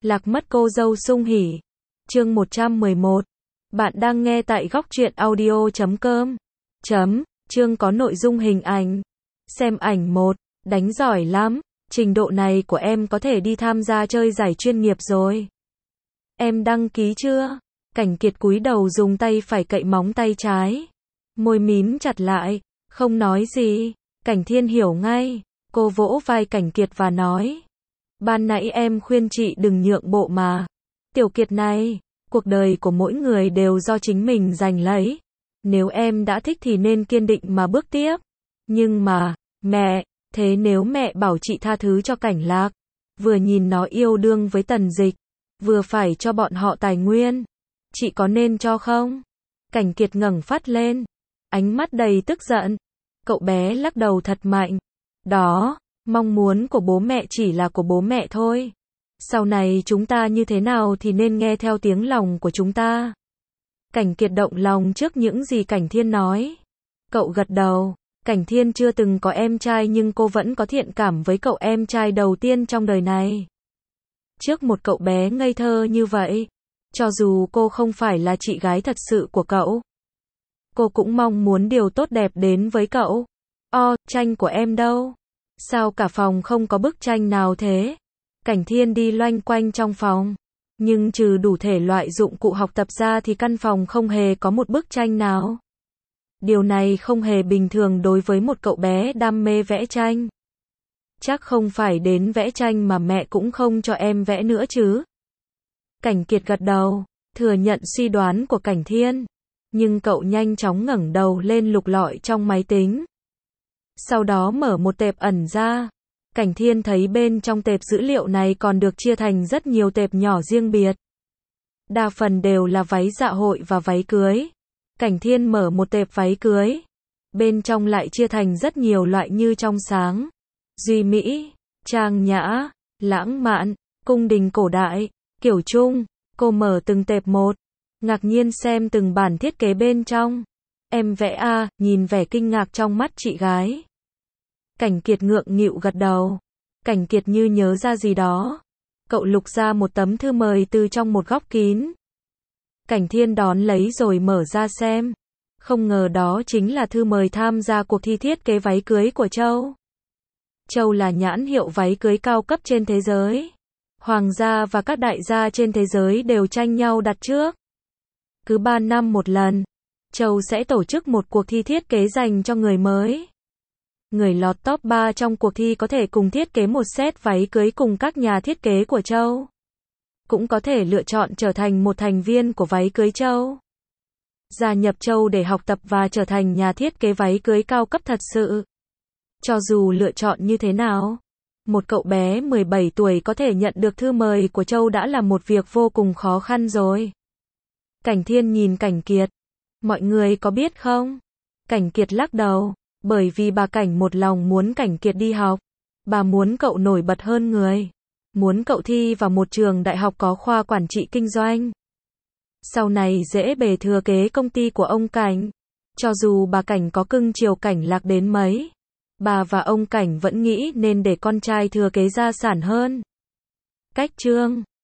Lạc mất cô dâu sung hỉ. Chương 111. Bạn đang nghe tại góc truyện audio.com. Chương có nội dung hình ảnh. Xem ảnh 1. Đánh giỏi lắm. Trình độ này của em có thể đi tham gia chơi giải chuyên nghiệp rồi. Em đăng ký chưa? Cảnh Kiệt cúi đầu dùng tay phải cậy móng tay trái. Môi mím chặt lại, không nói gì. Cảnh Thiên hiểu ngay. Cô vỗ vai Cảnh Kiệt và nói. Ban nãy em khuyên chị đừng nhượng bộ mà. Tiểu Kiệt này, cuộc đời của mỗi người đều do chính mình giành lấy. Nếu em đã thích thì nên kiên định mà bước tiếp. Nhưng mà, mẹ, thế nếu mẹ bảo chị tha thứ cho Cảnh Lạc, vừa nhìn nó yêu đương với Tần Dịch, vừa phải cho bọn họ tài nguyên, chị có nên cho không? Cảnh Kiệt ngẩng phát lên, ánh mắt đầy tức giận. Cậu bé lắc đầu thật mạnh. Đó, mong muốn của bố mẹ chỉ là của bố mẹ thôi. Sau này chúng ta như thế nào thì nên nghe theo tiếng lòng của chúng ta. Cảnh Kiệt động lòng trước những gì Cảnh Thiên nói. Cậu gật đầu. Cảnh Thiên chưa từng có em trai nhưng cô vẫn có thiện cảm với cậu em trai đầu tiên trong đời này. Trước một cậu bé ngây thơ như vậy, cho dù cô không phải là chị gái thật sự của cậu, cô cũng mong muốn điều tốt đẹp đến với cậu. Tranh của em đâu? Sao cả phòng không có bức tranh nào thế? Cảnh Thiên đi loanh quanh trong phòng, nhưng trừ đủ thể loại dụng cụ học tập ra thì căn phòng không hề có một bức tranh nào. Điều này không hề bình thường đối với một cậu bé đam mê vẽ tranh. Chắc không phải đến vẽ tranh mà mẹ cũng không cho em vẽ nữa chứ? Cảnh Kiệt gật đầu, thừa nhận suy đoán của Cảnh Thiên. Nhưng cậu nhanh chóng ngẩng đầu lên lục lọi trong máy tính. Sau đó mở một tệp ẩn ra. Cảnh Thiên thấy bên trong tệp dữ liệu này còn được chia thành rất nhiều tệp nhỏ riêng biệt. Đa phần đều là váy dạ hội và váy cưới. Cảnh Thiên mở một tệp váy cưới. Bên trong lại chia thành rất nhiều loại như trong sáng, duy mỹ, trang nhã, lãng mạn, cung đình cổ đại, kiểu trung. Cô mở từng tệp một, ngạc nhiên xem từng bản thiết kế bên trong. Em vẽ à? Nhìn vẻ kinh ngạc trong mắt chị gái. Cảnh Kiệt ngượng nghịu gật đầu. Cảnh Kiệt như nhớ ra gì đó. Cậu lục ra một tấm thư mời từ trong một góc kín. Cảnh Thiên đón lấy rồi mở ra xem. Không ngờ đó chính là thư mời tham gia cuộc thi thiết kế váy cưới của Châu. Châu là nhãn hiệu váy cưới cao cấp trên thế giới. Hoàng gia và các đại gia trên thế giới đều tranh nhau đặt trước. Cứ 3 năm một lần, Châu sẽ tổ chức một cuộc thi thiết kế dành cho người mới. Người lọt top 3 trong cuộc thi có thể cùng thiết kế một set váy cưới cùng các nhà thiết kế của Châu. Cũng có thể lựa chọn trở thành một thành viên của váy cưới Châu. Gia nhập Châu để học tập và trở thành nhà thiết kế váy cưới cao cấp thật sự. Cho dù lựa chọn như thế nào, một cậu bé 17 tuổi có thể nhận được thư mời của Châu đã là một việc vô cùng khó khăn rồi. Cảnh Thiên nhìn Cảnh Kiệt. Mọi người có biết không? Cảnh Kiệt lắc đầu. Bởi vì bà Cảnh một lòng muốn Cảnh Kiệt đi học. Bà muốn cậu nổi bật hơn người. Muốn cậu thi vào một trường đại học có khoa quản trị kinh doanh. Sau này dễ bề thừa kế công ty của ông Cảnh. Cho dù bà Cảnh có cưng chiều Cảnh Lạc đến mấy, bà và ông Cảnh vẫn nghĩ nên để con trai thừa kế gia sản hơn. Cách chương